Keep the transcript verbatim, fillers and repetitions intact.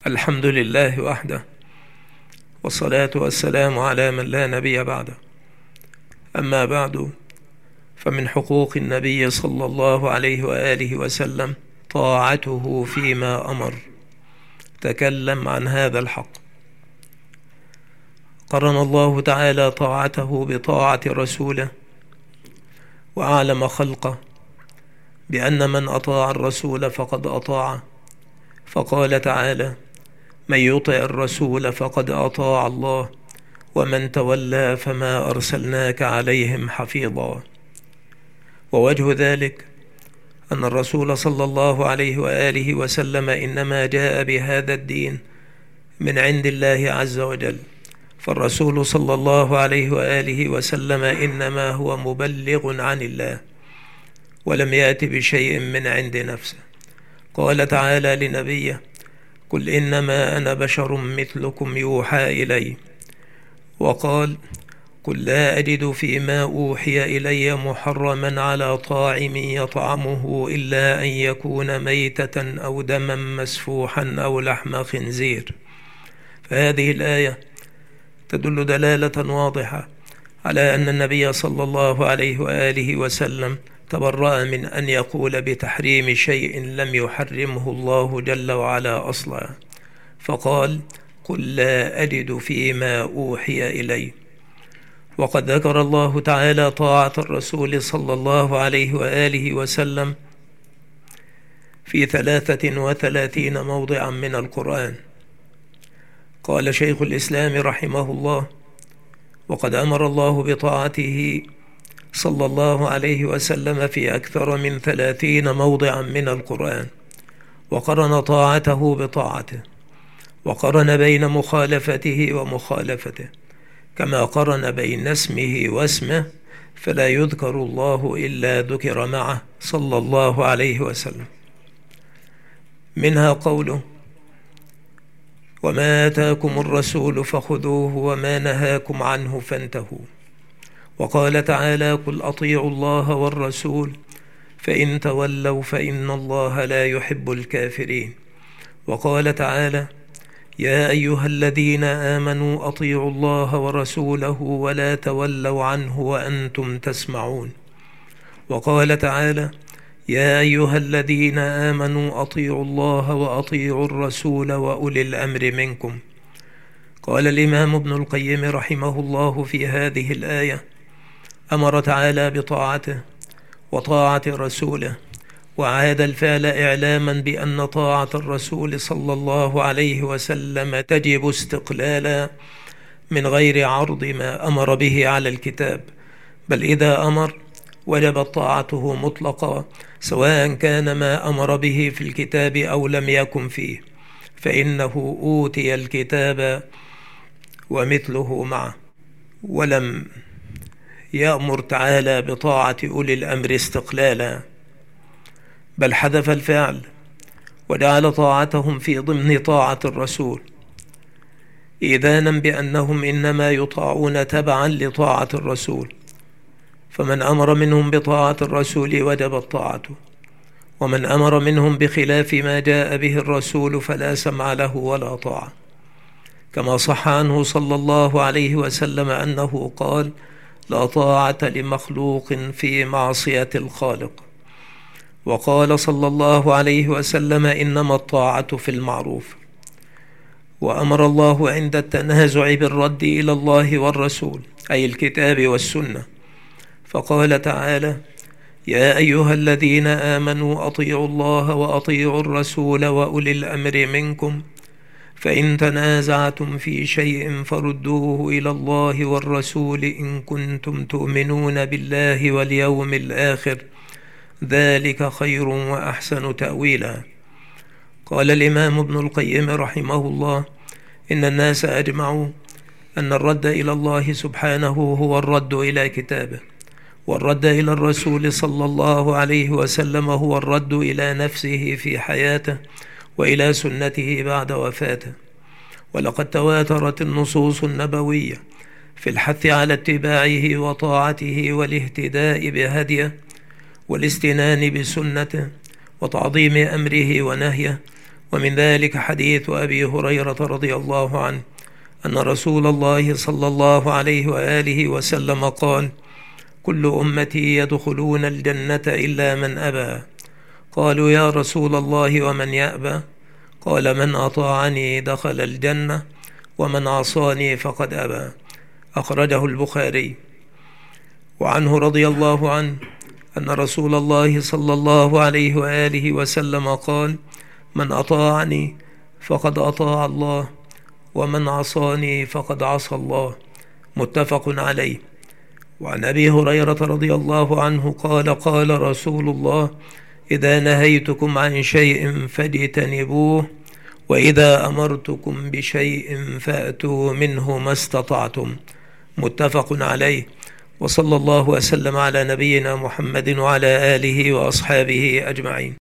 الحمد لله وحده، والصلاة والسلام على من لا نبي بعده. أما بعد، فمن حقوق النبي صلى الله عليه وآله وسلم طاعته فيما أمر. تكلم عن هذا الحق. قرن الله تعالى طاعته بطاعة رسوله، وأعلم خلقه بأن من أطاع الرسول فقد أطاعه، فقال تعالى: من يطع الرسول فقد أطاع الله، ومن تولى فما أرسلناك عليهم حفيظا. ووجه ذلك أن الرسول صلى الله عليه وآله وسلم إنما جاء بهذا الدين من عند الله عز وجل، فالرسول صلى الله عليه وآله وسلم إنما هو مبلغ عن الله، ولم يأت بشيء من عند نفسه. قال تعالى لنبيه: قل إنما أنا بشر مثلكم يوحى إلي. وقال: قل لا أجد فيما أوحي إلي محرما على طاعم يطعمه إلا أن يكون ميتة أو دما مسفوحا أو لحم خنزير. فهذه الآية تدل دلالة واضحة على أن النبي صلى الله عليه وآله وسلم تبرأ من أن يقول بتحريم شيء لم يحرمه الله جل وعلا أصلا، فقال: قل لا أجد فيما أوحي إلي. وقد ذكر الله تعالى طاعة الرسول صلى الله عليه وآله وسلم في ثلاثة وثلاثين موضعا من القرآن. قال شيخ الإسلام رحمه الله: وقد أمر الله بطاعته صلى الله عليه وسلم في أكثر من ثلاثين موضعا من القرآن، وقرن طاعته بطاعته، وقرن بين مخالفته ومخالفته، كما قرن بين اسمه واسمه، فلا يذكر الله إلا ذكر معه صلى الله عليه وسلم. منها قوله: وما آتاكم الرسول فخذوه وما نهاكم عنه فانتهوا. وقال تعالى: قل أطيعوا الله والرسول فإن تولوا فإن الله لا يحب الكافرين. وقال تعالى: يا أيها الذين آمنوا أطيعوا الله ورسوله ولا تولوا عنه وأنتم تسمعون. وقال تعالى: يا أيها الذين آمنوا أطيعوا الله وأطيعوا الرسول وأولي الأمر منكم. قال الإمام ابن القيم رحمه الله في هذه الآية: أمر تعالى بطاعته وطاعة رسوله، وعاد الفعل إعلاما بأن طاعة الرسول صلى الله عليه وسلم تجب استقلالا من غير عرض ما أمر به على الكتاب، بل إذا أمر وجبت طاعته مطلقا، سواء كان ما أمر به في الكتاب أو لم يكن فيه، فإنه أوتي الكتاب ومثله معه. ولم يأمر تعالى بطاعة أولي الأمر استقلالا، بل حذف الفعل وجعل طاعتهم في ضمن طاعة الرسول، إذانا بأنهم إنما يطاعون تبعا لطاعة الرسول، فمن أمر منهم بطاعة الرسول وجبت طاعته، ومن أمر منهم بخلاف ما جاء به الرسول فلا سمع له ولا طاعة. كما صح عنه صلى الله عليه وسلم أنه قال: لا طاعة لمخلوق في معصية الخالق. وقال صلى الله عليه وسلم: إنما الطاعة في المعروف. وأمر الله عند التنازع بالرد إلى الله والرسول، أي الكتاب والسنة، فقال تعالى: يا أيها الذين آمنوا أطيعوا الله وأطيعوا الرسول وأولي الأمر منكم، فإن تنازعتم في شيء فردوه إلى الله والرسول إن كنتم تؤمنون بالله واليوم الآخر، ذلك خير وأحسن تأويلا. قال الإمام ابن القيم رحمه الله: إن الناس أجمعوا أن الرد إلى الله سبحانه هو الرد إلى كتابه، والرد إلى الرسول صلى الله عليه وسلم هو الرد إلى نفسه في حياته وإلى سنته بعد وفاته. ولقد تواترت النصوص النبوية في الحث على اتباعه وطاعته والاهتداء بهديه والاستنان بسنته وتعظيم أمره ونهيه ومن ذلك حديث أبي هريرة رضي الله عنه أن رسول الله صلى الله عليه وآله وسلم قال: كل أمتي يدخلون الجنة إلا من أبى. قالوا: يا رسول الله ومن يأبى؟ قال: من أطاعني دخل الجنة ومن عصاني فقد أبى. أخرجه البخاري. وعنه رضي الله عنه أن رسول الله صلى الله عليه وآله وسلم قال: من أطاعني فقد أطاع الله ومن عصاني فقد عصى الله. متفق عليه. وعن أبي هريرة رضي الله عنه قال: قال رسول الله: إذا نهيتكم عن شيء فاجتنبوه، وإذا أمرتكم بشيء فأتوا منه ما استطعتم. متفق عليه. وصلى الله وسلم على نبينا محمد وعلى آله وأصحابه أجمعين.